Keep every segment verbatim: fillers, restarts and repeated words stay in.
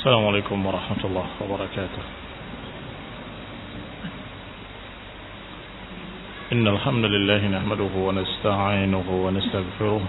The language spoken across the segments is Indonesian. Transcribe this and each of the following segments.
السلام عليكم ورحمة الله وبركاته. إن الحمد لله نحمده ونستعينه ونستغفره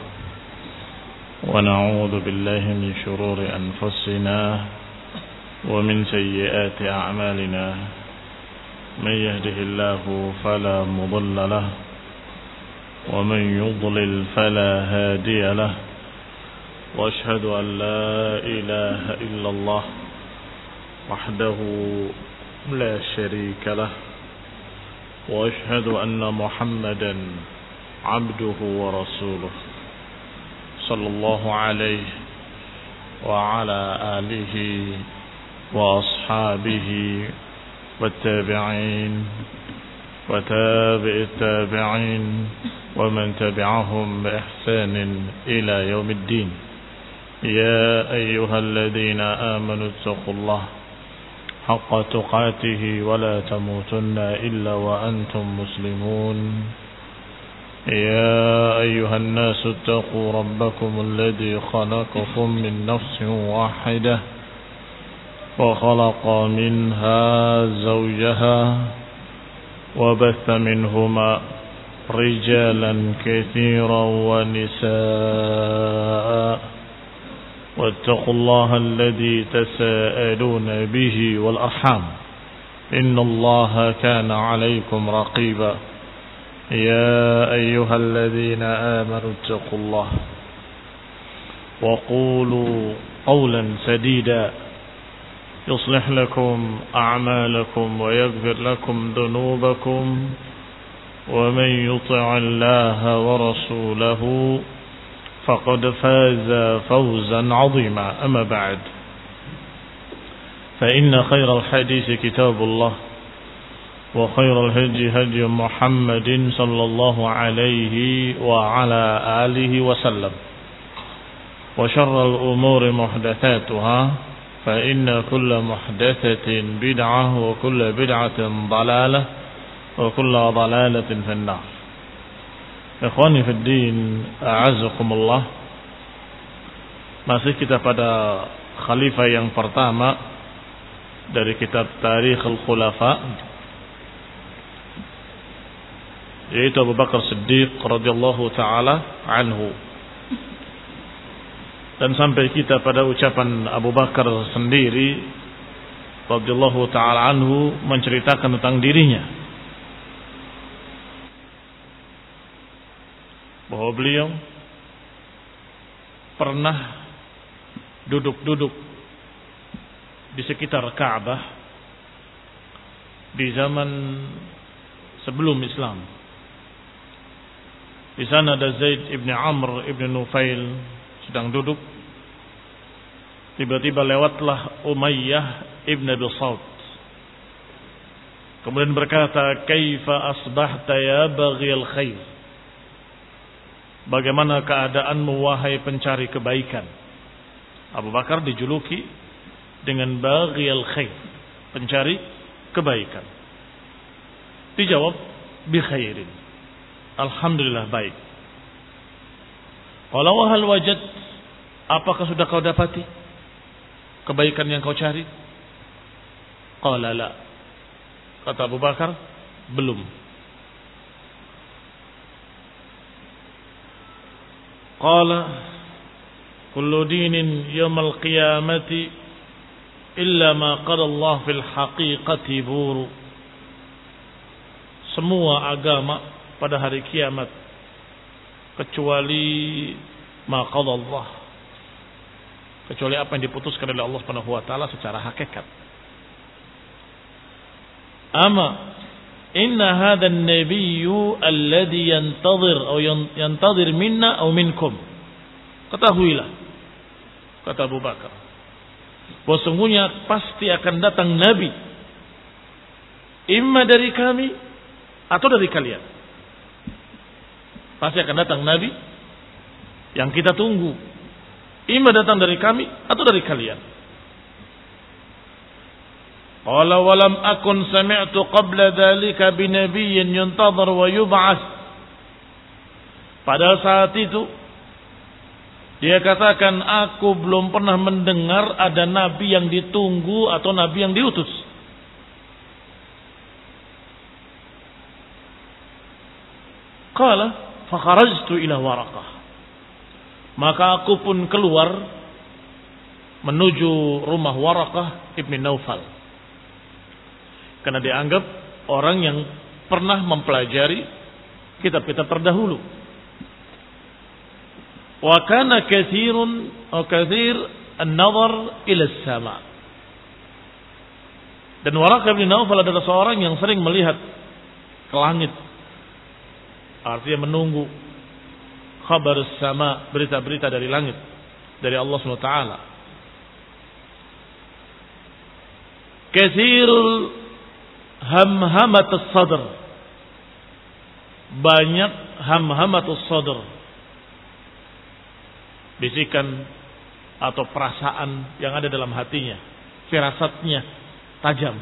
ونعوذ بالله من شرور أنفسنا ومن سيئات أعمالنا. من يهده الله فلا مضل له ومن يضلل فلا هادي له. وأشهد أن لا إله إلا الله وحده لا شريك له. وأشهد أن محمدا عبده ورسوله صلى الله عليه وعلى آله وأصحابه والتابعين وتابع التابعين ومن تبعهم بإحسان إلى يوم الدين. يا أيها الذين آمنوا اتقوا الله حق تقاته ولا تموتن إلا وأنتم مسلمون. يا أيها الناس اتقوا ربكم الذي خلقكم من نفس واحدة وخلق منها زوجها وبث منهما رجالا كثيرا ونساء. واتقوا الله الذي تساءلون به والأرحام إن الله كان عليكم رقيبا. يا أيها الذين آمنوا اتقوا الله وقولوا قولا سديدا يصلح لكم أعمالكم ويغفر لكم ذنوبكم. ومن يطع الله ورسوله فقد فاز فوزا عظيما. أما بعد فإن خير الحديث كتاب الله وخير الهدي هدي محمد صلى الله عليه وعلى آله وسلم. وشر الأمور محدثاتها فإن كل محدثة بدعة وكل بدعة ضلالة وكل ضلالة في النار. Ikhwani fid din, a'azzakumullah. Masih kita pada khalifah yang pertama dari kitab Tarikhul Khulafa, yaitu Abu Bakar Siddiq radhiyallahu taala anhu. Dan sampai kita pada ucapan Abu Bakar sendiri radhiyallahu taala anhu menceritakan tentang dirinya, bahwa beliau pernah duduk-duduk di sekitar Ka'bah di zaman sebelum Islam. Di sana ada Zaid ibn Amr ibn Nufail sedang duduk. Tiba-tiba lewatlah Umayyah ibn Abi Salt. Kemudian berkata, "Kaifa asbahta ya baghil khair?" Bagaimana keadaanmu wahai pencari kebaikan? Abu Bakar dijuluki dengan baghil khair, pencari kebaikan. Dijawab, bi khairin, alhamdulillah baik. Qala wa hal wajad, apakah sudah kau dapati kebaikan yang kau cari? Qala la, kata Abu Bakar, belum. Qala kullu dinin yawmal qiyamati illa ma qala Allah fil haqiqati buru. Semua agama pada hari kiamat kecuali ma qala Allah, kecuali apa yang diputuskan oleh Allah Subhanahu wa taala secara hakikat. Ama inna hadha an-nabiyyu alladhi yantazir atau yantazir minna aw minkum. Ketahuilah, kata Abu Bakar, bahwa sungguhnya pasti akan datang nabi, imma dari kami atau dari kalian. Pasti akan datang nabi yang kita tunggu, imma datang dari kami atau dari kalian. Qala wa lam akun sami'tu qabla dhalika binabiyyin yuntadhar wa yub'ats. Pada saat itu Dia katakan, aku belum pernah mendengar ada nabi yang ditunggu atau nabi yang diutus. Qala fa kharajtu ila Waraqah. Maka aku pun keluar menuju rumah Waraqah ibn Naufal. Karena dianggap orang yang pernah mempelajari kitab-kitab terdahulu. Wa kana katsirun wa katsir an-nazar ila as-sama. Dan Waraqah ibn Naufal adalah seorang yang sering melihat ke langit. Artinya menunggu kabar sama, berita-berita dari langit, dari Allah subhanahu wa taala. Katsirul hamhamatus sadr. Banyak hamhamatus sadr. Bisikan atau perasaan yang ada dalam hatinya, firasatnya tajam.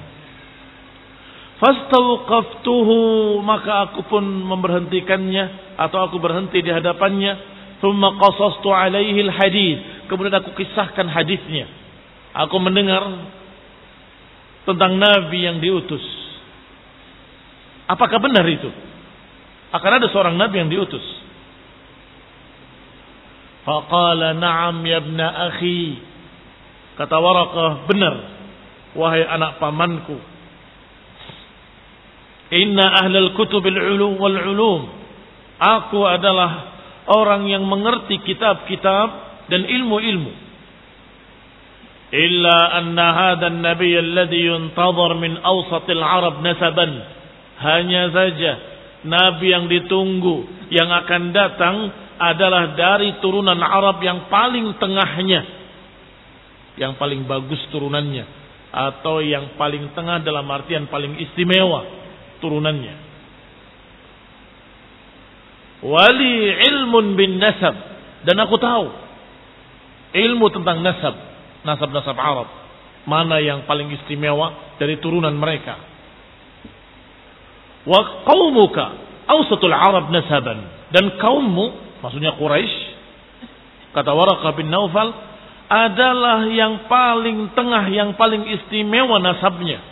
Fastawqaftuhu, maka aku pun memberhentikannya atau aku berhenti di hadapannya. Thumma qasastu alaihi alhadits, kemudian aku kisahkan hadisnya. Aku mendengar tentang nabi yang diutus. Apakah benar itu? Akan ada seorang nabi yang diutus. Faqala na'am ya ibna akhi. Kata Waraqah, benar wahai anak pamanku. Inna ahlal kutubil ulum wal ulum. Aku adalah orang yang mengerti kitab-kitab dan ilmu-ilmu. Illa anna hadha an-nabiy alladhi yuntazar min awsatil arab nasaban. Hanya saja nabi yang ditunggu yang akan datang adalah dari turunan Arab yang paling tengahnya, yang paling bagus turunannya, atau yang paling tengah dalam artian paling istimewa turunannya. Wali ilmun bin nasab, dan aku tahu ilmu tentang nasab, nasab-nasab Arab, mana yang paling istimewa dari turunan mereka. Wa qaumuka awsatul Arab nasaban, dan kaummu, maksudnya Quraisy, kata Waraqah bin Naufal, adalah yang paling tengah, yang paling istimewa nasabnya.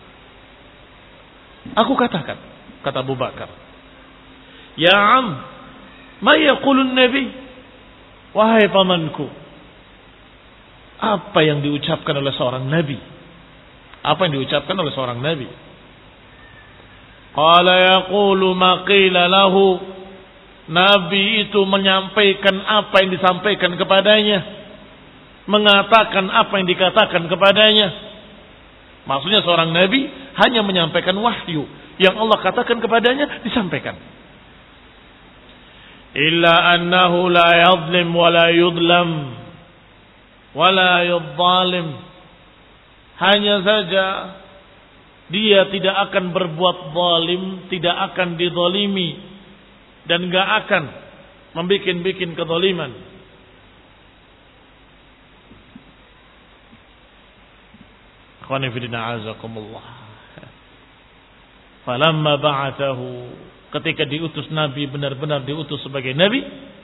Aku katakan, kata Abu Bakar, ya am, ma yaqulun nabi, wahai pamanku, apa yang diucapkan oleh seorang nabi? Apa yang diucapkan oleh seorang nabi? Qala yaqulu ma qila lahu. Nabi itu menyampaikan apa yang disampaikan kepadanya, mengatakan apa yang dikatakan kepadanya. Maksudnya seorang nabi hanya menyampaikan wahyu yang Allah katakan kepadanya, disampaikan. Illa annahu la yadhlim wa la yudlam wa la yudzalim. Hanya saja dia tidak akan berbuat zalim, tidak akan dizalimi, dan gak akan membikin-bikin kezaliman. Akhwani fillah azakumullah. Falamma ba'athahu, ketika diutus nabi, benar-benar diutus sebagai nabi,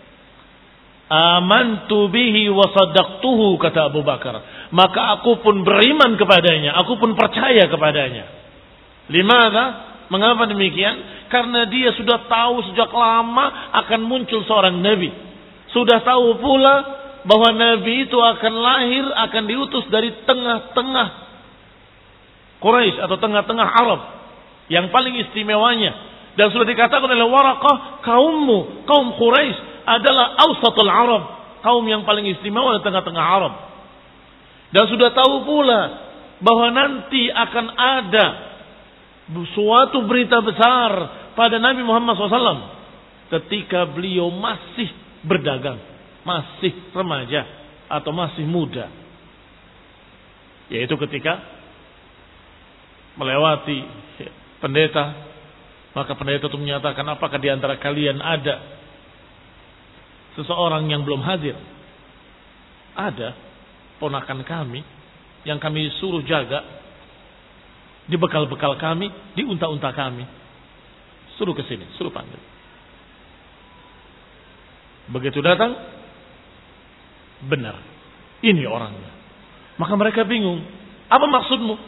amantu bihi wa saddaqtuhu, kata Abu Bakar, maka aku pun beriman kepadanya, aku pun percaya kepadanya. Limadha? Mengapa demikian? Karena dia sudah tahu sejak lama akan muncul seorang nabi. Sudah tahu pula bahwa nabi itu akan lahir, akan diutus dari tengah-tengah Quraisy atau tengah-tengah Arab, yang paling istimewanya. Dan sudah dikatakan oleh Waraqah, kaummu, kaum Quraisy adalah awsatul Arab, kaum yang paling istimewa di tengah-tengah Arab. Dan sudah tahu pula bahwa nanti akan ada suatu berita besar pada Nabi Muhammad shallallahu alaihi wasallam ketika beliau masih berdagang, masih remaja atau masih muda, yaitu ketika melewati pendeta, maka pendeta itu menyatakan, apakah di antara kalian ada seseorang yang belum hadir? Ada ponakan kami yang kami suruh jaga di bekal-bekal kami, di unta-unta kami. Suruh ke sini, suruh panggil. Begitu datang, benar. Ini orangnya. Maka mereka bingung. Apa maksudmu?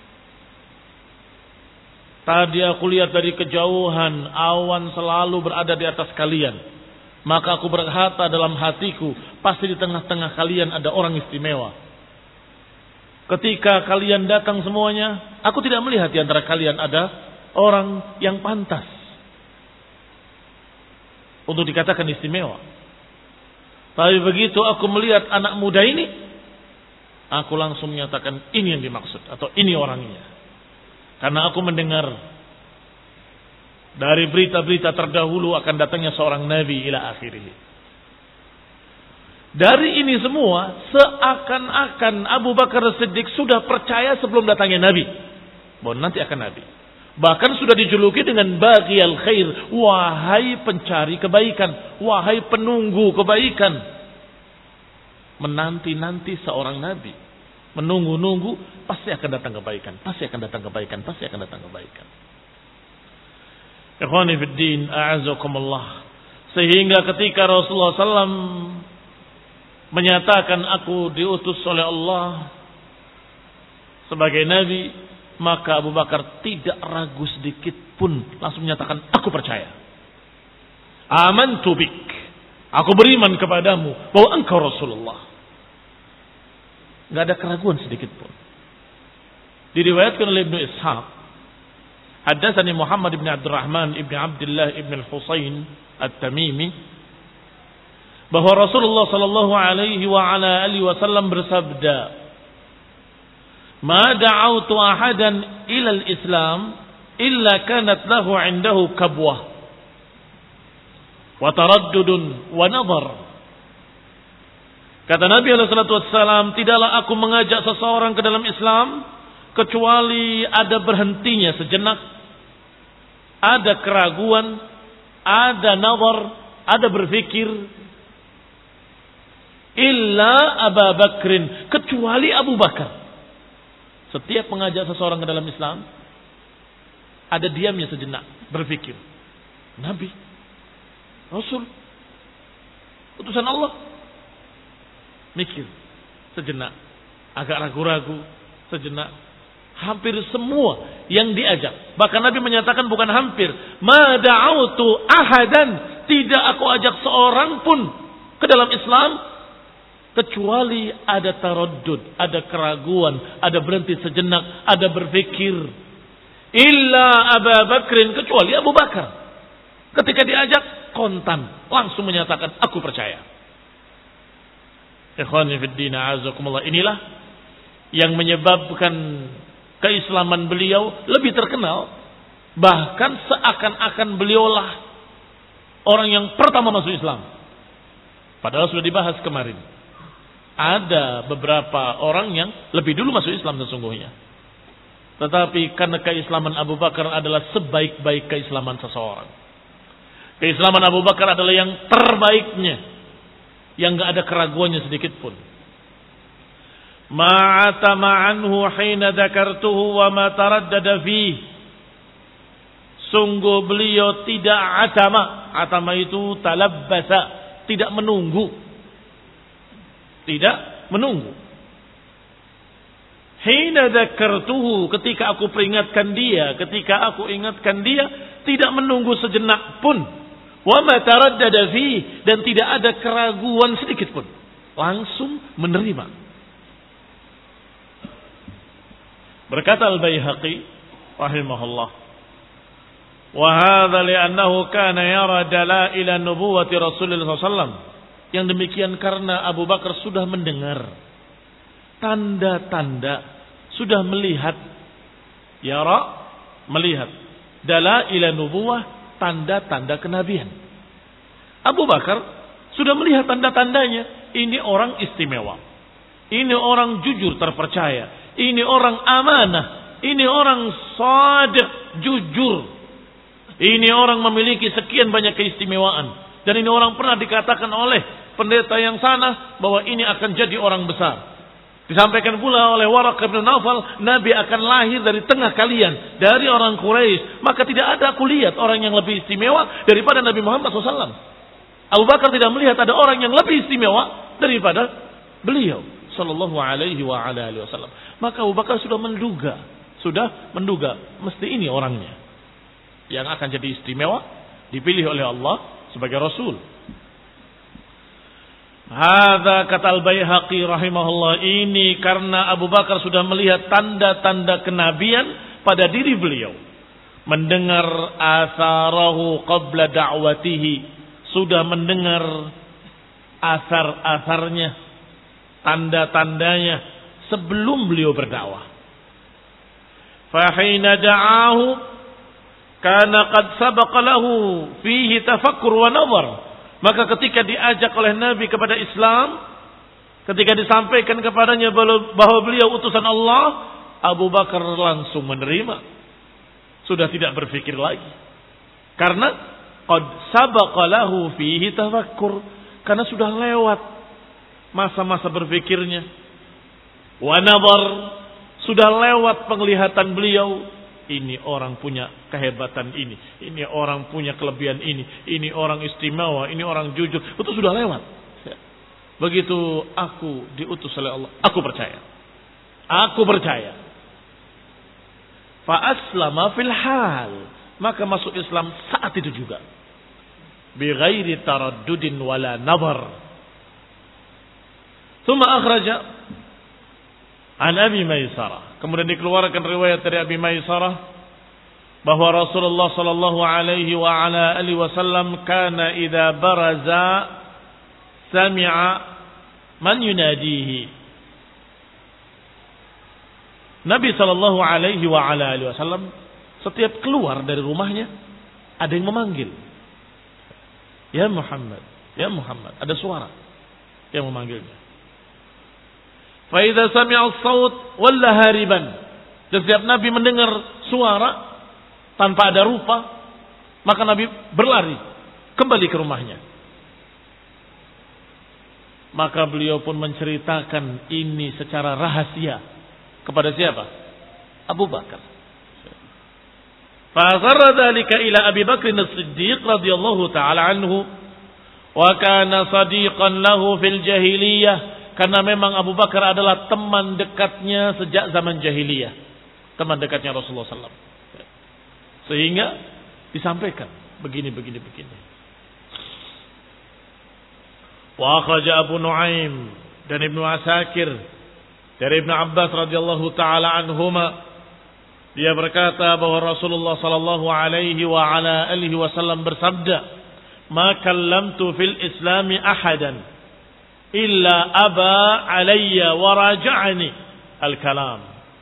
Tadi aku lihat dari kejauhan awan selalu berada di atas kalian. Maka aku berkata dalam hatiku, pasti di tengah-tengah kalian ada orang istimewa. Ketika kalian datang semuanya, aku tidak melihat di antara kalian ada orang yang pantas untuk dikatakan istimewa. Tapi begitu aku melihat anak muda ini, aku langsung menyatakan ini yang dimaksud atau ini orangnya. Karena aku mendengar dari berita-berita terdahulu akan datangnya seorang nabi ila akhirih. Dari ini semua seakan-akan Abu Bakar Siddiq sudah percaya sebelum datangnya nabi bahwa nanti akan nabi. Bahkan sudah dijuluki dengan baghiyal khair, wahai pencari kebaikan, wahai penunggu kebaikan. Menanti-nanti seorang nabi, menunggu-nunggu, pasti akan datang kebaikan, pasti akan datang kebaikan, pasti akan datang kebaikan. Ikhwani fid din, a'azakumullah. Sehingga ketika Rasulullah sallallahu alaihi wasallam menyatakan aku diutus oleh Allah sebagai nabi, maka Abu Bakar tidak ragu sedikit pun, langsung menyatakan aku percaya. Amantu bik, aku beriman kepadamu bahwa engkau Rasulullah. Enggak ada keraguan sedikit pun. Diriwayatkan oleh Ibnu Ishaq, haddatsani Muhammad bin Abdurrahman ibn Abdullah ibn al-Husain at-Tamimi, bahwa Rasulullah sallallahu alaihi wa ala alihi wasallam bersabda, "Ma da'autu ahadan ila al-Islam illa kanat lahu 'indahu kabwah wa taraddudun wa nadhar." Kata Nabi alaihi salatu wassalam, tidaklah aku mengajak seseorang ke dalam Islam kecuali ada berhentinya sejenak, ada keraguan, ada nazar, ada berfikir. Illa Abu Bakrin, kecuali Abu Bakar. Setiap mengajak seseorang ke dalam Islam, ada diamnya sejenak, berfikir. Nabi, Rasul, utusan Allah. Mikir sejenak, agak ragu-ragu sejenak. Hampir semua yang diajak, bahkan Nabi menyatakan bukan hampir, ma da'autu ahadan, tidak aku ajak seorang pun ke dalam Islam kecuali ada taraddud, ada keraguan, ada berhenti sejenak, ada berfikir. Illa Abu Bakrin, kecuali Abu Bakar. Ketika diajak, kontan, langsung menyatakan, aku percaya. Ikhwani fid din, a'azakumullah. Inilah yang menyebabkan keislaman beliau lebih terkenal. Bahkan seakan-akan beliaulah orang yang pertama masuk Islam. Padahal sudah dibahas kemarin. Ada beberapa orang yang lebih dulu masuk Islam sesungguhnya. Tetapi karena keislaman Abu Bakar adalah sebaik-baik keislaman seseorang. Keislaman Abu Bakar adalah yang terbaiknya, yang gak ada keraguannya sedikit pun. Ma'atama anhu hina dzakartuhu wa ma taraddada fihi. Sungguh beliau tidak atama. Atama itu talabbasa, tidak menunggu. Tidak menunggu. Hina dzakartuhu, ketika aku peringatkan dia, ketika aku ingatkan dia, tidak menunggu sejenak pun. Wa ma taraddada fi, dan tidak ada keraguan sedikit pun. Langsung menerima. Berkata Al-Baihaqi rahimahullah, wa hadza li'annahu kana yara dalail nubuwwati Rasulullah sallallahu alaihi wasallam. Yang demikian karena Abu Bakar sudah mendengar tanda-tanda, sudah melihat, yara, melihat, dalail nubuwah, tanda-tanda kenabian. Abu Bakar sudah melihat tanda-tandanya. Ini orang istimewa, ini orang jujur terpercaya, ini orang amanah, ini orang shadiq, jujur, ini orang memiliki sekian banyak keistimewaan. Dan ini orang pernah dikatakan oleh pendeta yang sana bahwa ini akan jadi orang besar. Disampaikan pula oleh Waraqah bin Nawfal, Nabi akan lahir dari tengah kalian, dari orang Quraisy. Maka tidak ada aku lihat orang yang lebih istimewa daripada Nabi Muhammad shallallahu alaihi wasallam. Abu Bakar tidak melihat ada orang yang lebih istimewa daripada beliau sallallahu alaihi wa ala alihi wasallam. Maka Abu Bakar sudah menduga, sudah menduga mesti ini orangnya yang akan jadi istimewa, dipilih oleh Allah sebagai rasul. Hadza kata Al-Baihaqi rahimahullah, ini karena Abu Bakar sudah melihat tanda-tanda kenabian pada diri beliau. Mendengar asarahu qabla da'watihi, sudah mendengar asar-asarnya, tanda-tandanya sebelum beliau berdakwah. Fahina da'ahu kana qad sabaqa lahu fihi tafakkur wa nazar. Maka ketika diajak oleh Nabi kepada Islam, ketika disampaikan kepadanya bahwa beliau utusan Allah, Abu Bakar langsung menerima. Sudah tidak berpikir lagi. Karena qad sabaqa lahu fihi tafakkur, karena sudah lewat masa-masa berpikirnya. Wa nazar, sudah lewat penglihatan beliau. Ini orang punya kehebatan ini. Ini orang punya kelebihan ini. Ini orang istimewa. Ini orang jujur. Itu sudah lewat. Begitu aku diutus oleh Allah, aku percaya. Aku percaya. Fa aslama fil hal. Maka masuk Islam saat itu juga. Bi ghairi taraddudin wala nazar. Tsumma akhraja an Abi Maisarah. Kemudian dikeluarkan riwayat dari Abi Maisarah bahwa Rasulullah sallallahu alaihi wa ala alihi wasallam kana idza baraza sami'a man yunadihi. Nabi sallallahu alaihi wa ala alihi wasallam setiap keluar dari rumahnya ada yang memanggil. Ya Muhammad, ya Muhammad, ada suara yang memanggilnya. Faidha sami'a as-saut walla hariban. Setiap Nabi mendengar suara tanpa ada rupa, maka Nabi berlari kembali ke rumahnya. Maka beliau pun menceritakan ini secara rahasia kepada siapa? Abu Bakar. Fa asarra dzalika ila Abi Bakr as-Siddiq radhiyallahu taala anhu wa kana sadiqan lahu fil jahiliyah. Karena memang Abu Bakar adalah teman dekatnya sejak zaman jahiliyah. Teman dekatnya Rasulullah sallallahu alaihi wasallam. Sehingga disampaikan begini, begini, begini. Wa akhraja Abu Nuaim dan Ibnu Asakir dari Ibnu Abbas radhiyallahu taala anhuma, dia berkata bahwa Rasulullah sallallahu alaihi wa ala alihi wasallam bersabda, "Ma kallamtu fil Islami ahadan illa aba alayya wa raja'ani al-kalam."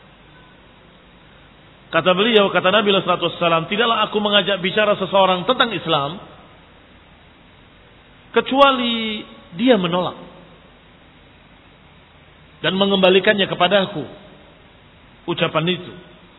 Kata beliau, kata Nabi sallallahu alaihi wasallam, tidaklah aku mengajak bicara seseorang tentang Islam kecuali dia menolak dan mengembalikannya kepadaku ucapan itu.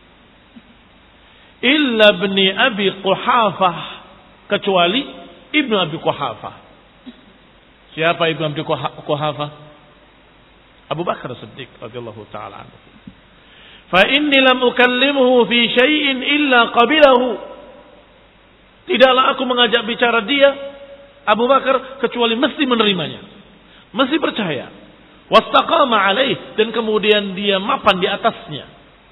Illa ibni Abi Quhafah, kecuali Ibnu Abi Quhafah. Siapa Ibnu Abi Quhafah? Abu Bakar As-Siddiq radhiyallahu taala anhu. Fa inni lam ukallimuhu fi syai'in illa qabilahu. Tidaklah aku mengajak bicara dia, Abu Bakar, kecuali mesti menerimanya, mesti percaya. Wastaqama alaih, dan kemudian dia mapan di atasnya.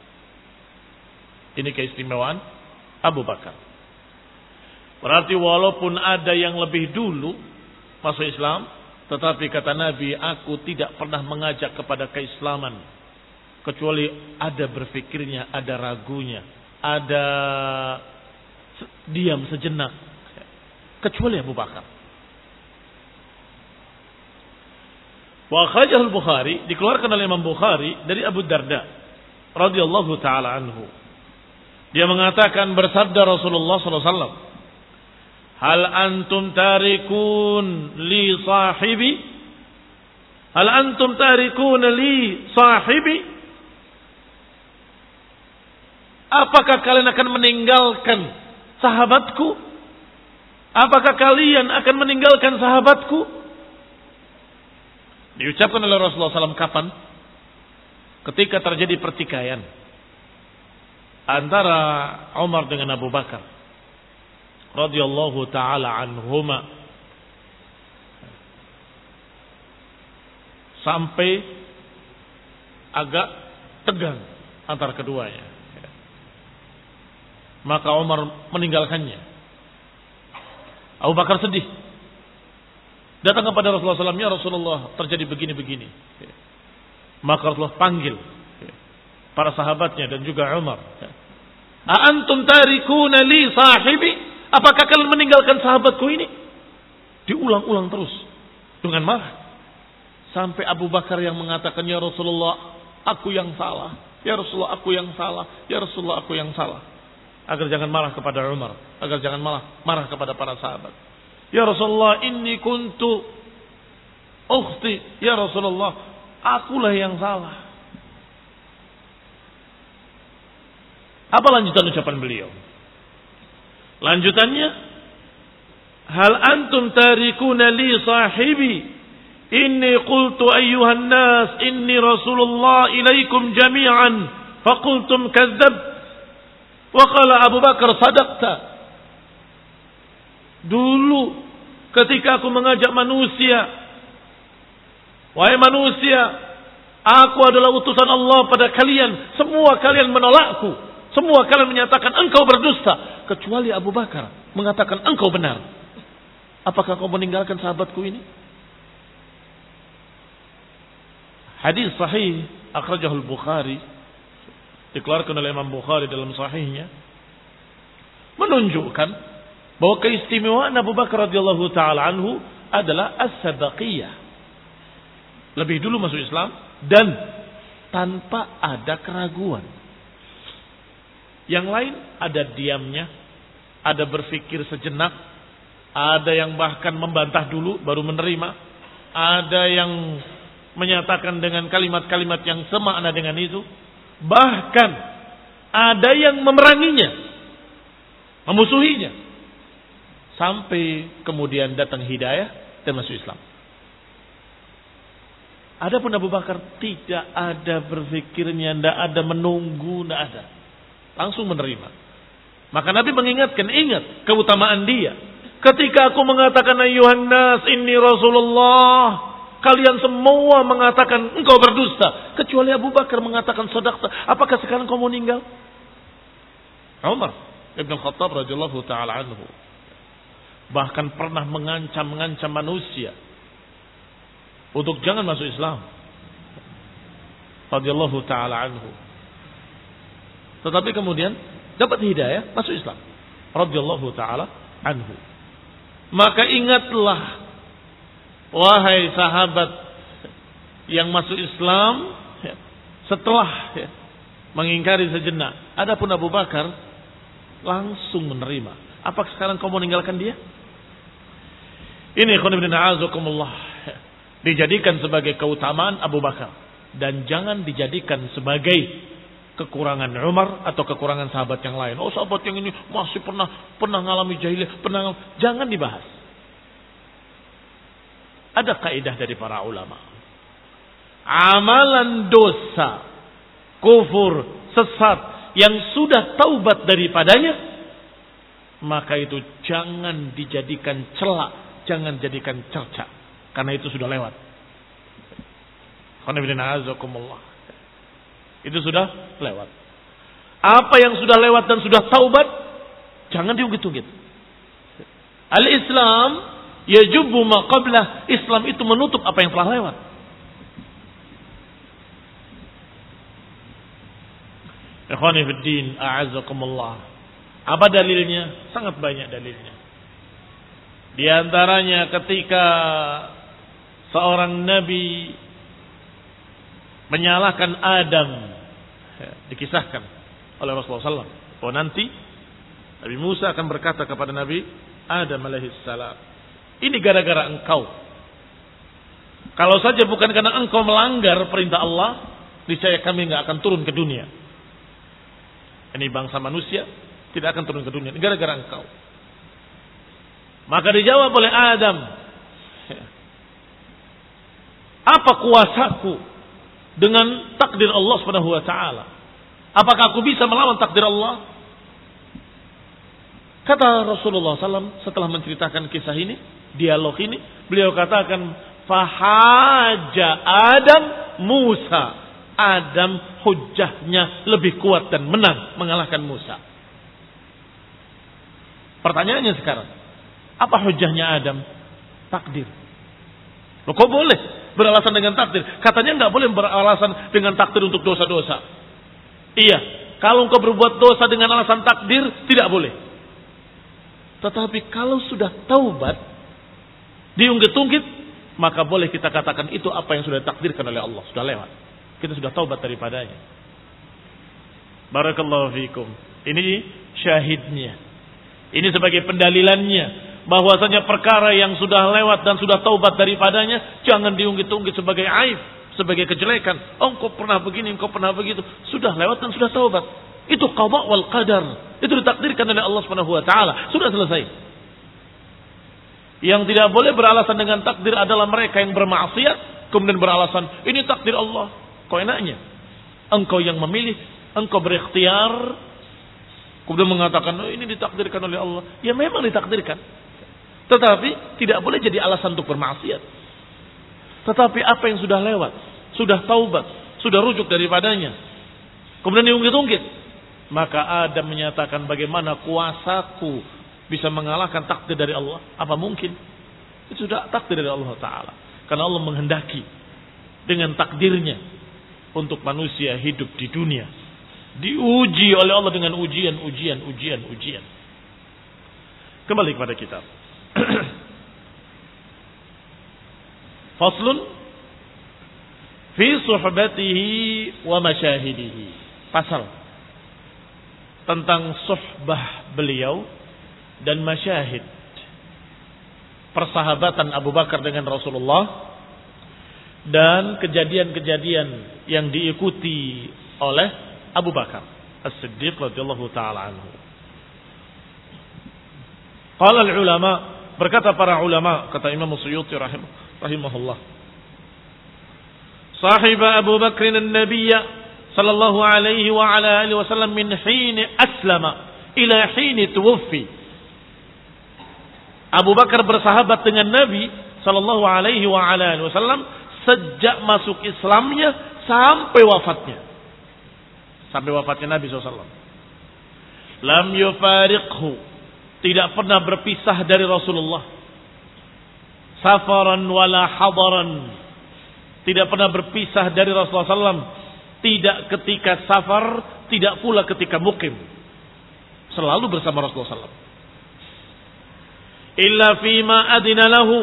Ini keistimewaan Abu Bakar. Berarti walaupun ada yang lebih dulu masuk Islam, tetapi kata Nabi, aku tidak pernah mengajak kepada keislaman kecuali ada berfikirnya, ada ragunya, ada diam sejenak, kecuali Abu Bakar. Wa akhrajahu al-Bukhari, dikeluarkan oleh Imam Bukhari dari Abu Darda radhiyallahu taala anhu. Dia mengatakan, bersabda Rasulullah sallallahu alaihi wasallam, "Hal antum tarikun li sahibi? Hal antum tarikun li sahibi? Apakah kalian akan meninggalkan sahabatku? Apakah kalian akan meninggalkan sahabatku?" Diucapkan oleh Rasulullah sallallahu alaihi wasallam kapan? Ketika terjadi pertikaian antara Umar dengan Abu Bakar radhiyallahu taala anhuma. sampai agak tegang antara keduanya. Maka Umar meninggalkannya. Abu Bakar sedih. Datang kepada Rasulullah shallallahu alaihi wasallam, ya Rasulullah, terjadi begini-begini. Maka Rasulullah panggil para sahabatnya dan juga Umar. Aantum tarikuna li sahibi? Apakah kalian meninggalkan sahabatku ini? Diulang-ulang terus dengan marah. Sampai Abu Bakar yang mengatakan, ya Rasulullah, aku yang salah. Ya Rasulullah, aku yang salah. Ya Rasulullah, aku yang salah. Agar jangan marah kepada Umar, agar jangan marah marah kepada para sahabat. Ya Rasulullah, inni kuntu ukhti. Ya Rasulullah, akulah yang salah. Apa lanjutan ucapan beliau? Lanjutannya, hal antum tarikuna li sahibi? Inni qultu ayyuhan nas, inni Rasulullah ilaikum jami'an. Faqultum kadzab. Wa qala Abu Bakar sadaqta. Dulu ketika aku mengajak manusia, wahai manusia, aku adalah utusan Allah pada kalian. Semua kalian menolakku. Semua kalian menyatakan engkau berdusta. Kecuali Abu Bakar mengatakan engkau benar. Apakah kau meninggalkan sahabatku ini? Hadis sahih akhrajahul Bukhari, dikeluarkan oleh Imam Bukhari dalam sahihnya, menunjukkan bahwa keistimewaan Abu Bakar radhiyallahu taala anhu adalah as-sabaqiyah. Lebih dulu masuk Islam dan tanpa ada keraguan. Yang lain ada diamnya, ada berpikir sejenak, ada yang bahkan membantah dulu baru menerima, ada yang menyatakan dengan kalimat-kalimat yang semakna dengan itu, bahkan ada yang memeranginya, memusuhinya. Sampai kemudian datang hidayah dan masuk Islam. Adapun Abu Bakar tidak ada berpikirnya, tidak ada menunggu, tidak ada. Langsung menerima. Maka Nabi mengingatkan, ingat keutamaan dia. Ketika aku mengatakan ayyuhan nas inni Rasulullah, kalian semua mengatakan engkau berdusta, kecuali Abu Bakar mengatakan sadaqta. Apakah sekarang kau mau meninggal? Umar Ibn Khattab radhiyallahu taala anhu bahkan pernah mengancam-mengancam manusia untuk jangan masuk Islam. Radhiyallahu taala anhu. Tetapi kemudian dapat hidayah, masuk Islam. Radhiyallahu taala anhu. Maka ingatlah, wahai sahabat yang masuk Islam setelah mengingkari sejenak. Adapun Abu Bakar langsung menerima. Apa sekarang kau meninggalkan dia? Ini ikhwan ibn a'azakumullah, dijadikan sebagai keutamaan Abu Bakar dan jangan dijadikan sebagai kekurangan Umar atau kekurangan sahabat yang lain. Oh, sahabat yang ini masih pernah pernah ngalami jahiliyah, pernah, jangan dibahas. Ada kaidah dari para ulama. Amalan dosa, kufur, sesat yang sudah taubat daripadanya, maka itu jangan dijadikan celak, jangan jadikan cerca, karena itu sudah lewat. Itu sudah lewat. Apa yang sudah lewat dan sudah taubat, jangan diungkit-ungkit. Al-Islam yajubbu ma qablah. Islam itu menutup apa yang telah lewat. Ikhwani fid din, a'azzakumullah. Apa dalilnya? Sangat banyak dalilnya. Di antaranya ketika seorang nabi menyalahkan Adam, ya, dikisahkan oleh Rasulullah sallallahu alaihi wasallam. Oh, nanti Nabi Musa akan berkata kepada Nabi Adam alaihissalam, ini gara-gara engkau. Kalau saja bukan karena engkau melanggar perintah Allah, niscaya kami nggak akan turun ke dunia. Ini bangsa manusia tidak akan turun ke dunia, ini gara-gara engkau. Maka dijawab oleh Adam, apa kuasaku dengan takdir Allah Subhanahu wa taala? Apakah aku bisa melawan takdir Allah? Kata Rasulullah sallallahu alaihi wasallam setelah menceritakan kisah ini, dialog ini, beliau katakan, fahaja Adam Musa. Adam hujjahnya lebih kuat dan menang mengalahkan Musa. Pertanyaannya sekarang, apa hujjahnya Adam? Takdir. Loh, kok boleh beralasan dengan takdir? Katanya nggak boleh beralasan dengan takdir untuk dosa-dosa. Iya, kalau engkau berbuat dosa dengan alasan takdir, tidak boleh. Tetapi kalau sudah taubat, diungkit-ungkit, maka boleh kita katakan itu apa yang sudah ditakdirkan oleh Allah, sudah lewat. Kita sudah taubat daripadanya. Barakallahu fikum. Ini syahidnya. Ini sebagai pendalilannya bahwasanya perkara yang sudah lewat dan sudah taubat daripadanya jangan diungkit-ungkit sebagai aib, sebagai kejelekan. Oh, engkau pernah begini, engkau pernah begitu. Sudah lewat dan sudah taubat. Itu qada wal qadar. Itu ditakdirkan oleh Allah Subhanahu wa taala. Sudah selesai. Yang tidak boleh beralasan dengan takdir adalah mereka yang bermaksiat kemudian beralasan ini takdir Allah. Kau enaknya engkau yang memilih, engkau berikhtiar, kemudian mengatakan oh, ini ditakdirkan oleh Allah. Ya memang ditakdirkan. Tetapi tidak boleh jadi alasan untuk bermaksiat. Tetapi apa yang sudah lewat, sudah taubat, sudah rujuk daripadanya, kemudian diungkit-ungkit, maka Adam menyatakan bagaimana kuasaku bisa mengalahkan takdir dari Allah? Apa mungkin? Itu sudah takdir dari Allah Ta'ala. Karena Allah menghendaki dengan takdirnya untuk manusia hidup di dunia, diuji oleh Allah dengan ujian, ujian, ujian, ujian. Kembali kepada kitab. Faslun fi suhbatihi wa masyahidihi. Pasal tentang suhbah beliau dan masyahid, persahabatan Abu Bakar dengan Rasulullah dan kejadian-kejadian yang diikuti oleh Abu Bakar As-Siddiq radhiyallahu taala anhu. Qala al-ulama, berkata para ulama, kata Imam Suyuti rahim, rahimahullah, sahiba Abu Bakr an-Nabiy sallallahu alaihi wa ala alihi wasallam min hin aslama ila hin tuwfi. Abu Bakar bersahabat dengan Nabi sallallahu alaihi wa ala alihi wasallam sejak masuk Islamnya sampai wafatnya. Sampai wafatnya Nabi shallallahu alaihi wasallam. Lam yufariqhu, tidak pernah berpisah dari Rasulullah. Safaran wala hadaran, tidak pernah berpisah dari Rasulullah shallallahu alaihi wasallam. Tidak ketika safar, tidak pula ketika mukim. Selalu bersama Rasulullah shallallahu alaihi wasallam. Illa fima adina lahu,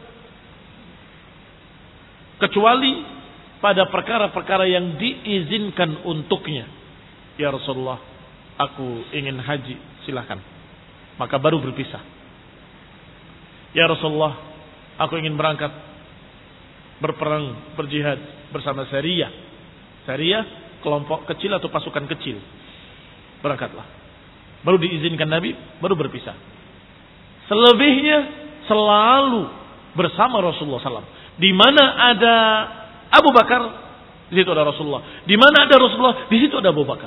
kecuali pada perkara-perkara yang diizinkan untuknya. Ya Rasulullah, aku ingin haji, silakan. Maka baru berpisah. Ya Rasulullah, aku ingin berangkat berperang, berjihad bersama Sariyah. Sariyah, kelompok kecil atau pasukan kecil. Berangkatlah. Baru diizinkan Nabi, baru berpisah. Selebihnya selalu bersama Rasulullah shallallahu alaihi wasallam. Di mana ada Abu Bakar, di situ ada Rasulullah. Di mana ada Rasulullah, di situ ada Abu Bakar.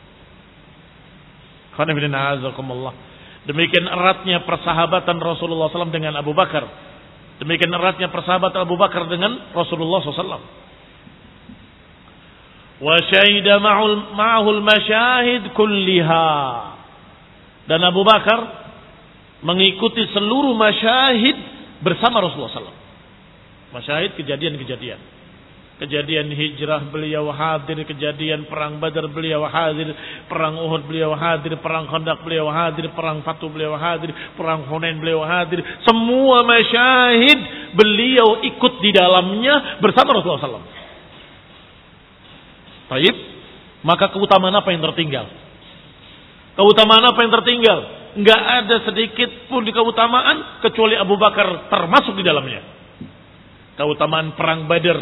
Demikian eratnya persahabatan Rasulullah shallallahu alaihi wasallam dengan Abu Bakar. Demikian eratnya persahabatan Abu Bakar dengan Rasulullah shallallahu alaihi wasallam. Wa syahida ma'ahul masyahid kulliha. Dan Abu Bakar mengikuti seluruh masyahid bersama Rasulullah shallallahu alaihi wasallam. Masyahid kejadian-kejadian. Kejadian hijrah beliau hadir, kejadian perang Badar beliau hadir, perang Uhud beliau hadir, perang Khandaq beliau hadir, perang Fatu beliau hadir, perang Hunain beliau hadir. Semua masyahid beliau ikut di dalamnya bersama Rasulullah shallallahu alaihi wasallam. Baik, maka keutamaan apa yang tertinggal? Keutamaan apa yang tertinggal? Enggak ada sedikit pun di keutamaan kecuali Abu Bakar termasuk di dalamnya. Keutamaan perang Badar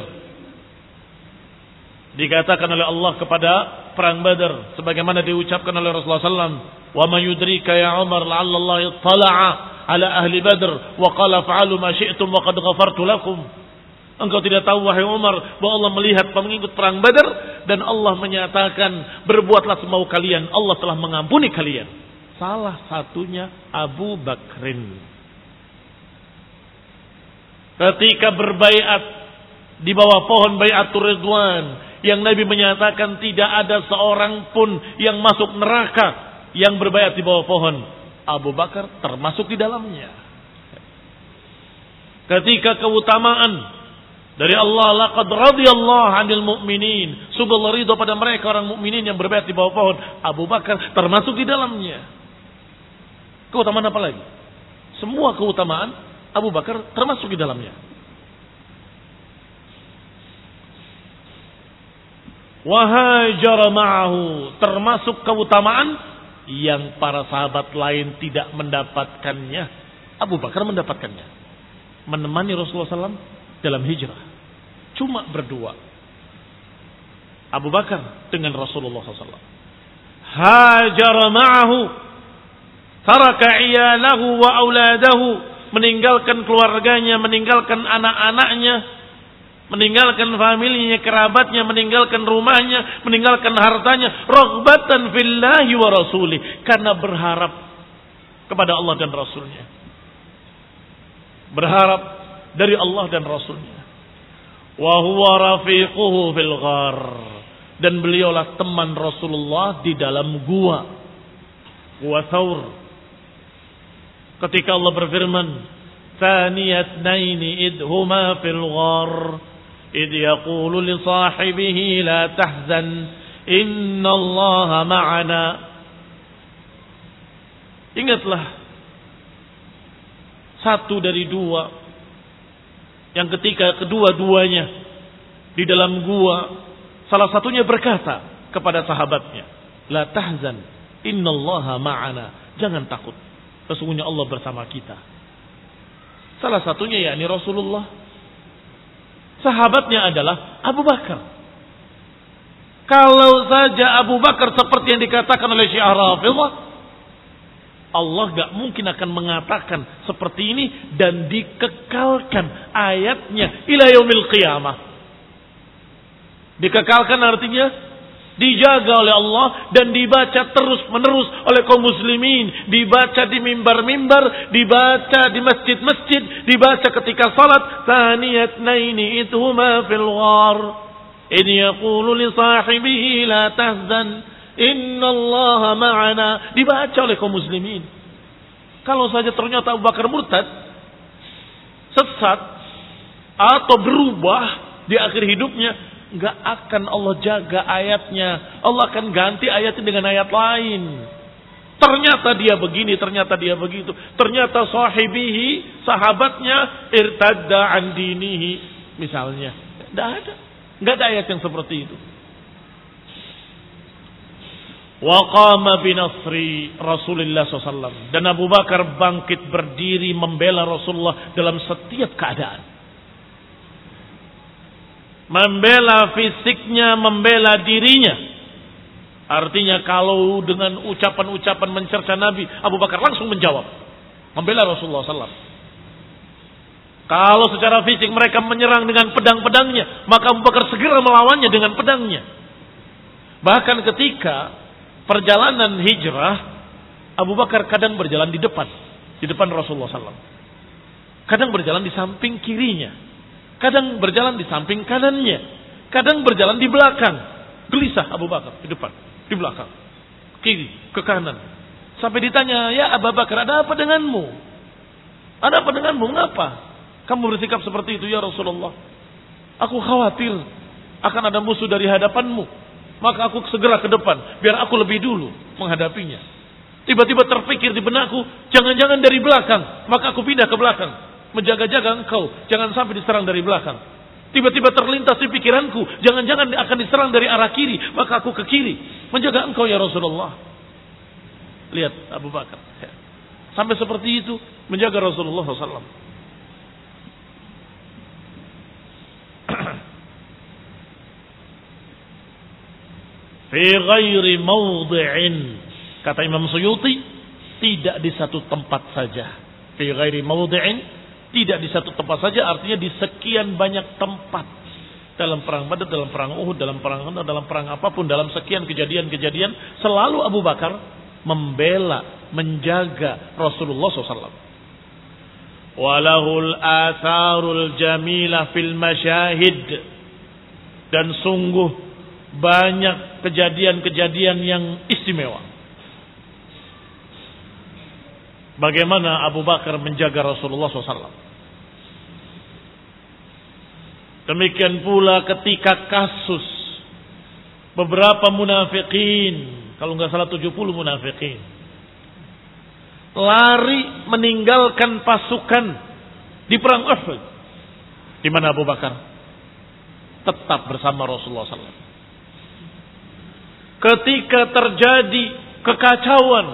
dikatakan oleh Allah kepada perang Badar sebagaimana diucapkan oleh Rasulullah shallallahu alaihi wasallam, wa ma yudrika ya Umar la'alla Allah ittala'a ala ahli Badr wa qala fa'alu ma syi'tum wa qad ghafartu lakum. Engkau tidak tahu wahai Umar bahwa Allah melihat pengikut perang Badar dan Allah menyatakan berbuatlah semau kalian, Allah telah mengampuni kalian. Salah satunya Abu Bakrin. ketika berbaiat di bawah pohon Baiatur Ridwan, yang Nabi menyatakan tidak ada seorang pun yang masuk neraka yang berbaiat di bawah pohon, Abu Bakar termasuk di dalamnya. Ketika keutamaan dari Allah, laqad radhiyallahu 'anil mu'minin, sungguh Allah ridha pada mereka orang mukminin yang berbaiat di bawah pohon, Abu Bakar termasuk di dalamnya. Keutamaan apa lagi? Semua keutamaan Abu Bakar termasuk di dalamnya. Wahajara ma'ahu, termasuk keutamaan yang para sahabat lain tidak mendapatkannya, Abu Bakar mendapatkannya. Menemani Rasulullah shallallahu alaihi wasallam dalam hijrah. Cuma berdua, Abu Bakar dengan Rasulullah shallallahu alaihi wasallam. Hajara ma'ahu, taraka iyalahu wa auladahu, meninggalkan keluarganya, meninggalkan anak-anaknya, meninggalkan familinya, kerabatnya, meninggalkan rumahnya, meninggalkan hartanya, raghbatan fillahi wa rasulih, karena berharap kepada Allah dan Rasulnya. Berharap dari Allah dan Rasulnya. Wa huwa rafiquhu fil ghar, dan beliaulah teman Rasulullah di dalam gua, gua Thaur. Ketika Allah berfirman, Thaniyat naini idhuma fil ghar إذ يقول لصاحبه لا تحزن إن الله معنا. Ingatlah satu dari dua yang ketika kedua-duanya di dalam gua, salah satunya berkata kepada sahabatnya, La tahzan innallaha ma'ana, jangan takut, sesungguhnya Allah bersama kita. Salah satunya yakni Rasulullah. Sahabatnya adalah Abu Bakar. Kalau saja Abu Bakar seperti yang dikatakan oleh Syiah Rafidhah, Allah gak mungkin akan mengatakan seperti ini dan dikekalkan ayatnya ila yaumil qiyamah. Dikekalkan artinya dijaga oleh Allah dan dibaca terus menerus oleh kaum muslimin, dibaca di mimbar-mimbar, dibaca di masjid-masjid, dibaca ketika salat. Thaniyat naini ithuma fil ghar in yaqulu li sahibihi la tahzan innallaha ma'ana, dibaca oleh kaum muslimin. Kalau saja ternyata Abu Bakar murtad, sesat atau berubah di akhir hidupnya, nggak akan Allah jaga ayatnya. Allah akan ganti ayatnya dengan ayat lain. Ternyata dia begini, ternyata dia begitu. Ternyata sahibihi, sahabatnya, irtadda an dinihi, misalnya. Nggak ada. Nggak ada ayat yang seperti itu. Wa qama binasri Rasulullah sallallahu alaihi wasallam. Dan Abu Bakar bangkit berdiri membela Rasulullah dalam setiap keadaan. Membela fisiknya, membela dirinya. Artinya kalau dengan ucapan-ucapan mencerca Nabi, Abu Bakar langsung menjawab, membela Rasulullah sallallahu alaihi wasallam. Kalau secara fisik mereka menyerang dengan pedang-pedangnya, maka Abu Bakar segera melawannya dengan pedangnya. Bahkan ketika perjalanan hijrah, Abu Bakar kadang berjalan di depan, di depan Rasulullah sallallahu alaihi wasallam. Kadang berjalan di samping kirinya. Kadang berjalan di samping kanannya. Kadang berjalan di belakang. Gelisah Abu Bakar di depan, di belakang, kiri, ke kanan. Sampai ditanya, ya Abu Bakar, ada apa denganmu? Ada apa denganmu? Mengapa kamu bersikap seperti itu ya Rasulullah? Aku khawatir akan ada musuh dari hadapanmu. Maka aku segera ke depan, biar aku lebih dulu menghadapinya. Tiba-tiba terpikir di benakku, jangan-jangan dari belakang. Maka aku pindah ke belakang, menjaga-jaga engkau, jangan sampai diserang dari belakang. Tiba-tiba terlintas di pikiranku, jangan-jangan akan diserang dari arah kiri, maka aku ke kiri, menjaga engkau ya Rasulullah. Lihat Abu Bakar, sampai seperti itu menjaga Rasulullah sallallahu alaihi wasallam. Fi ghairi mawdi'in, kata Imam Suyuti, tidak di satu tempat saja. Fi ghairi mawdi'in, tidak di satu tempat saja, artinya di sekian banyak tempat. Dalam perang Badar, dalam perang Uhud, dalam perang dalam perang apapun, dalam sekian kejadian-kejadian, selalu Abu Bakar membela, menjaga Rasulullah sallallahu alaihi wasallam. walahul atharul jamilah fil masyahid, dan sungguh banyak kejadian-kejadian yang istimewa. Bagaimana Abu Bakar menjaga Rasulullah shallallahu alaihi wasallam. Demikian pula ketika kasus beberapa munafikin, kalau nggak salah tujuh puluh munafikin, lari meninggalkan pasukan di perang Uhud. Di mana Abu Bakar tetap bersama Rasulullah shallallahu alaihi wasallam. Ketika terjadi kekacauan,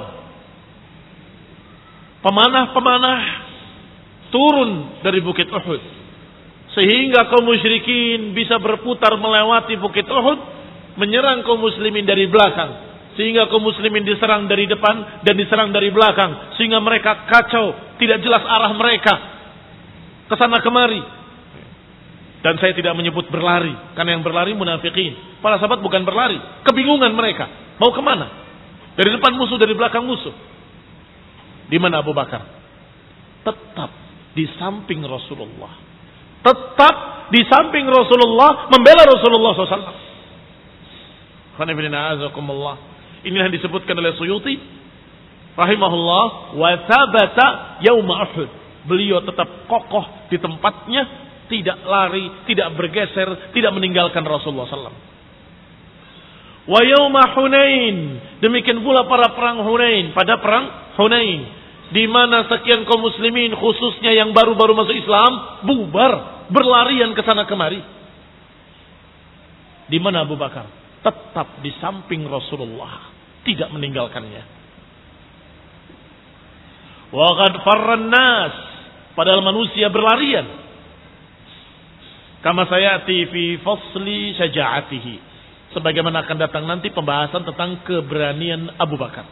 pemanah-pemanah turun dari bukit Uhud, sehingga kaum musyrikin bisa berputar melewati bukit Uhud, menyerang kaum muslimin dari belakang, sehingga kaum muslimin diserang dari depan dan diserang dari belakang, sehingga mereka kacau, tidak jelas arah mereka ke sana kemari. Dan saya tidak menyebut berlari, karena yang berlari munafikin. Para sahabat bukan berlari, kebingungan mereka mau kemana, dari depan musuh, dari belakang musuh. Di mana Abu Bakar? Tetap di samping Rasulullah, tetap di samping Rasulullah, membela Rasulullah shallallahu alaihi wasallam. Inilah yang disebutkan oleh Suyuti rahimahullah, wa thabata yauma Uhud. Beliau tetap kokoh di tempatnya, tidak lari, tidak bergeser, tidak meninggalkan Rasulullah shallallahu alaihi wasallam. Wa yauma Hunain, demikian pula para perang Hunain, pada perang Hunain, di mana sekian kaum muslimin khususnya yang baru-baru masuk Islam bubar, berlarian ke sana kemari. Di mana Abu Bakar tetap di samping Rasulullah, tidak meninggalkannya. Wa qad farran nas, padahal manusia berlarian. Kama sayati fi fasli syaja'atihi, sebagaimana akan datang nanti pembahasan tentang keberanian Abu Bakar.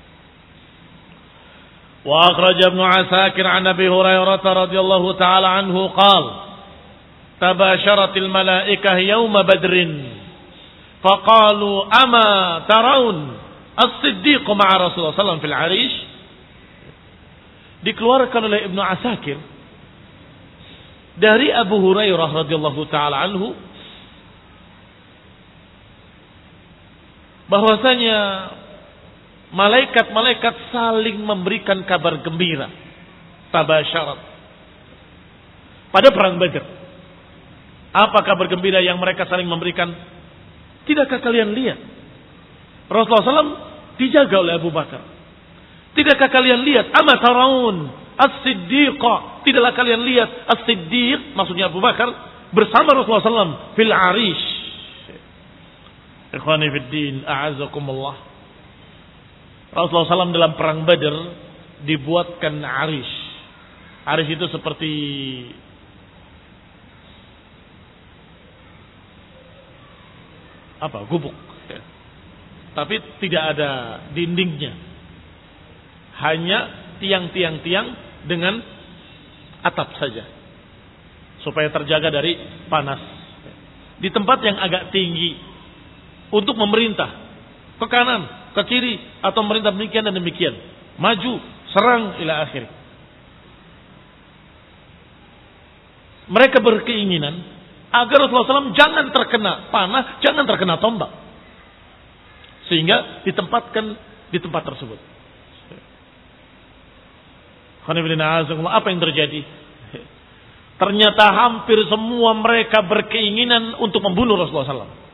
Wa akhraja Ibnu Asakir an Abi Hurairah radhiyallahu taala anhu qala tabasharatil malaikah yauma badrin faqalu ama tarawun as-siddiq ma'a Rasulullah sallallahu alaihi wasallam fil arish. Dikeluarkan oleh Ibnu Asakir dari Abu Hurairah radhiyallahu taala anhu bahwasanya malaikat-malaikat saling memberikan kabar gembira, tabasyarat, pada perang Badar. Apa kabar gembira yang mereka saling memberikan? Tidakkah kalian lihat Rasulullah shallallahu alaihi wasallam dijaga oleh Abu Bakar? Tidakkah kalian lihat ama taraun as-siddiqa? Tidaklah kalian lihat as-siddiq, maksudnya Abu Bakar, bersama Rasulullah shallallahu alaihi wasallam fil arish. Ikhwani fid din, a'azakumullah. Rasulullah shallallahu alaihi wasallam dalam perang Badar dibuatkan arish. Arish itu seperti apa? Gubuk. Ya. Tapi tidak ada dindingnya. Hanya tiang-tiang-tiang dengan atap saja. Supaya terjaga dari panas. Di tempat yang agak tinggi. Untuk memerintah. Ke kanan, ke kiri. Atau memerintah demikian dan demikian. Maju, serang, ila akhir. Mereka berkeinginan agar Rasulullah shallallahu alaihi wasallam jangan terkena panah, jangan terkena tombak. Sehingga ditempatkan di tempat tersebut. Apa yang terjadi? Ternyata hampir semua mereka berkeinginan untuk membunuh Rasulullah shallallahu alaihi wasallam.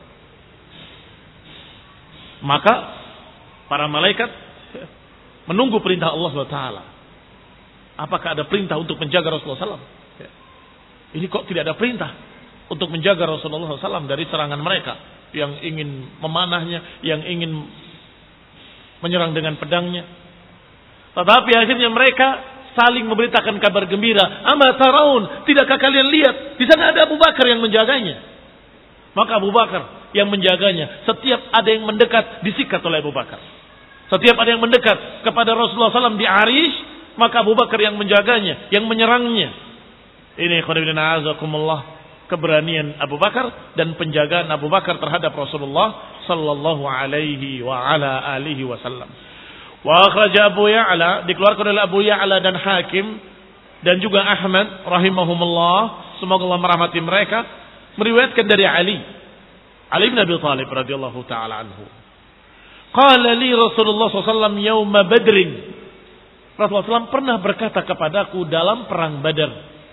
Maka para malaikat menunggu perintah Allah subhanahu wa taala. Apakah ada perintah untuk menjaga Rasulullah shallallahu alaihi wasallam? Ini kok tidak ada perintah untuk menjaga Rasulullah shallallahu alaihi wasallam dari serangan mereka yang ingin memanahnya, yang ingin menyerang dengan pedangnya. Tetapi akhirnya mereka saling memberitakan kabar gembira. Ama taraun, tidakkah kalian lihat? Di sana ada Abu Bakar yang menjaganya. Maka Abu Bakar yang menjaganya. Setiap ada yang mendekat, disikat oleh Abu Bakar. Setiap ada yang mendekat kepada Rasulullah shallallahu alaihi wasallam di Arish, maka Abu Bakar yang menjaganya, yang menyerangnya. Ini khairuddin azakumullah. Keberanian Abu Bakar dan penjagaan Abu Bakar terhadap Rasulullah sallallahu alaihi wa ala alihi wasallam. Wa akhraja Abu Ya'la, dikeluarkan oleh Abu Ya'la dan Hakim dan juga Ahmad rahimahumullah, semoga Allah merahmati mereka, meriwayatkan dari Ali Ali bin Abi Thalib radhiyallahu taala anhu. Qala li Rasulullah sallallahu alaihi wasallam yauma Badrin. Rasulullah sallallahu alaihi wasallam pernah berkata kepadaku dalam perang Badar.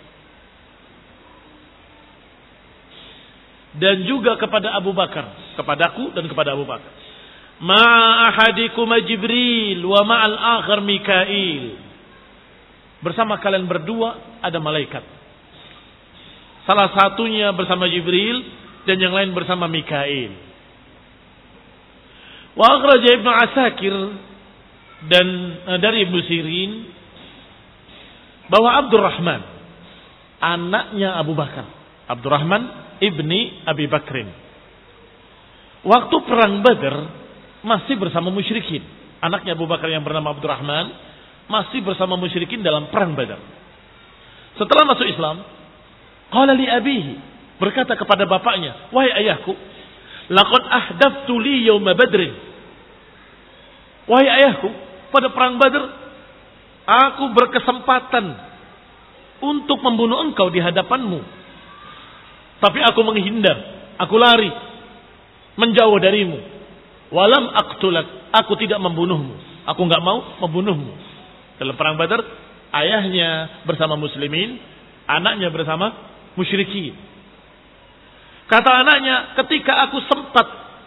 Dan juga kepada Abu Bakar, kepadaku dan kepada Abu Bakar. Ma ahadikum Jibril wa ma'al akhar Mikail. Bersama kalian berdua ada malaikat. Salah satunya bersama Jibril dan yang lain bersama Mikail. Wa akhraja Ibnu Asakir dan dari Ibnu Sirin bahwa Abdurrahman anaknya Abu Bakar, Abdurrahman ibni Abi Bakrin, waktu perang Badar masih bersama musyrikin. Anaknya Abu Bakar yang bernama Abdurrahman masih bersama musyrikin dalam perang Badar. Setelah masuk Islam, qala li abihi, berkata kepada bapaknya, wahai ayahku, laqad ahdaftu li yauma Badrin. Wahai ayahku, pada perang Badar aku berkesempatan untuk membunuh engkau di hadapanmu. Tapi aku menghindar, aku lari, menjauh darimu. Walam aqtulak, aku tidak membunuhmu. Aku enggak mau membunuhmu. Dalam perang Badar, ayahnya bersama muslimin, anaknya bersama musyrikin. Kata anaknya, ketika aku sempat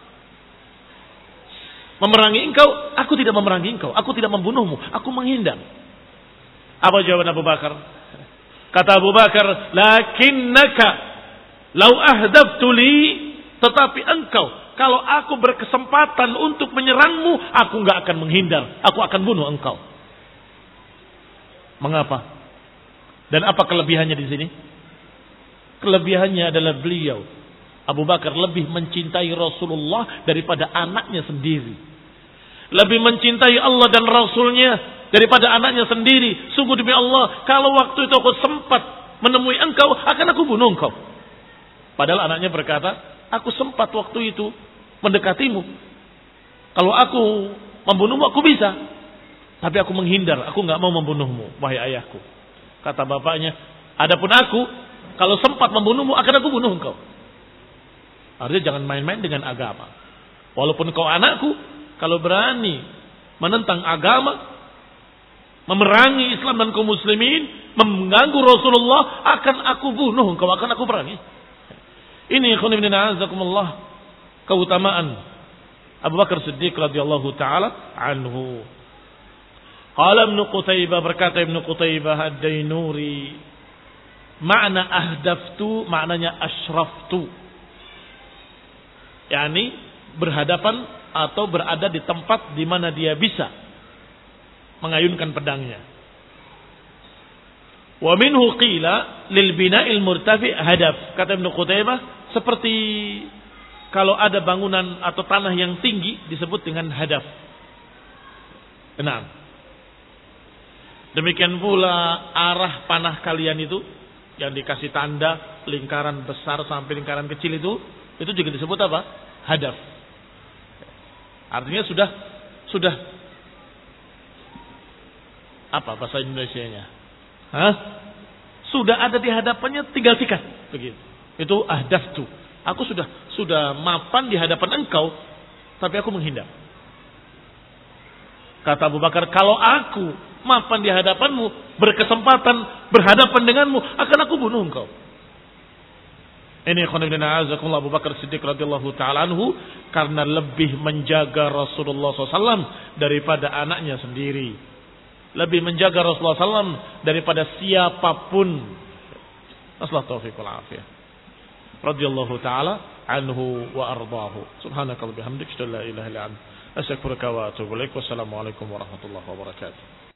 memerangi engkau, aku tidak memerangi engkau, aku tidak membunuhmu, aku menghindar. Apa jawaban Abu Bakar? Kata Abu Bakar, lakinnaka lau ahdaftu li, tetapi engkau, kalau aku berkesempatan untuk menyerangmu, aku enggak akan menghindar, aku akan bunuh engkau. Mengapa? Dan apa kelebihannya di sini? Kelebihannya adalah beliau, Abu Bakar, lebih mencintai Rasulullah daripada anaknya sendiri. Lebih mencintai Allah dan Rasulnya daripada anaknya sendiri. Sungguh demi Allah, kalau waktu itu aku sempat menemui engkau, akan aku bunuh engkau. Padahal anaknya berkata, aku sempat waktu itu mendekatimu. Kalau aku membunuhmu, aku bisa. Tapi aku menghindar, aku enggak mau membunuhmu, wahai ayahku. Kata bapaknya, adapun aku, kalau sempat membunuhmu, akan aku bunuh engkau. Artinya jangan main-main dengan agama. Walaupun kau anakku, kalau berani menentang agama, memerangi Islam dan kaum muslimin, mengganggu Rasulullah, akan aku bunuh engkau, akan aku perangi. Ini ikhwan ibn a'azakumullah, keutamaan Abu Bakar Siddiq radhiyallahu taala anhu. Qala Ibnu Qutaibah, berkata Ibnu Qutaibah ad-Dainuri, makna ahdaftu maknanya asyraftu, yakni berhadapan atau berada di tempat di mana dia bisa mengayunkan pedangnya. Wa minhu qila lil bina'il murtafi hadaf. Kata Ibnu Qutaibah, seperti kalau ada bangunan atau tanah yang tinggi disebut dengan hadaf. Enam. Demikian pula arah panah kalian itu yang dikasih tanda lingkaran besar sampai lingkaran kecil itu, itu juga disebut apa? Hadaf. Artinya sudah sudah apa bahasa Indonesianya? Hah? Sudah ada di hadapannya, tinggal sikat, begitu. Itu ahdaftu. Aku sudah sudah mapan di hadapan engkau, tapi aku menghindar. Kata Abu Bakar, kalau aku mapan di hadapanmu, berkesempatan berhadapan denganmu, akan aku bunuh engkau. Ini khonibina azakumullah Abu Bakar Siddiq radhiyallahu ta'ala anhu, karena lebih menjaga Rasulullah shallallahu alaihi wasallam daripada anaknya sendiri. Lebih menjaga Rasulullah shallallahu alaihi wasallam daripada siapapun. Nasallahu taufiq wal afiyah. Radhiyallahu ta'ala anhu wa ardaahu. Subhanaka wa bihamdika, la ilaha illa anta, astaghfiruka wa atubu ilaik. Wassalamualaikum warahmatullahi wabarakatuh.